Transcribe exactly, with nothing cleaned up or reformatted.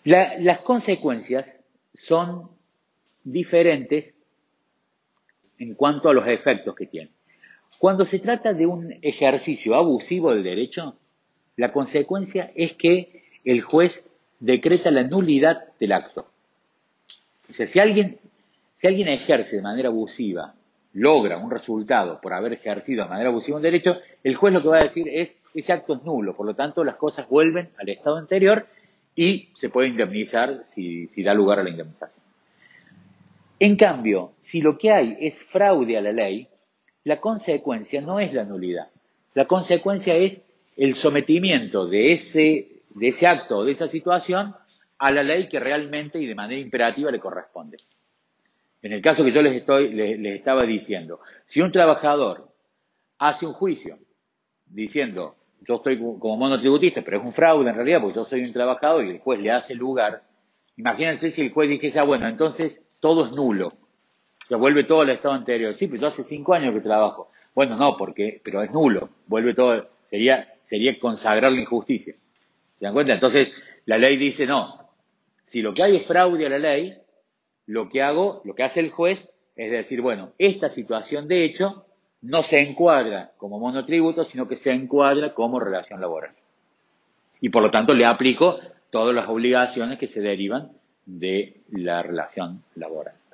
La, las consecuencias son diferentes en cuanto a los efectos que tienen. Cuando se trata de un ejercicio abusivo del derecho, la consecuencia es que el juez decreta la nulidad del acto. O sea, si alguien, si alguien ejerce de manera abusiva, logra un resultado por haber ejercido de manera abusiva un derecho, el juez lo que va a decir es, ese acto es nulo, por lo tanto las cosas vuelven al estado anterior y se puede indemnizar si, si da lugar a la indemnización. En cambio, si lo que hay es fraude a la ley, la consecuencia no es la nulidad. La consecuencia es el sometimiento de ese, de ese acto o de esa situación a la ley que realmente y de manera imperativa le corresponde. En el caso que yo les, estoy, les, les estaba diciendo, si un trabajador hace un juicio diciendo, yo estoy como monotributista, pero es un fraude en realidad, porque yo soy un trabajador y el juez le hace lugar, imagínense si el juez dijese, ah, bueno, entonces todo es nulo, se vuelve todo al estado anterior. Sí, pero yo hace cinco años que trabajo. Bueno, no, porque, pero es nulo, vuelve todo, sería, sería consagrar la injusticia. ¿Se dan cuenta? Entonces, la ley dice, no, si lo que hay es fraude a la ley, lo que hago, lo que hace el juez es decir, bueno, esta situación de hecho no se encuadra como monotributo, sino que se encuadra como relación laboral. Y por lo tanto le aplico todas las obligaciones que se derivan de la relación laboral.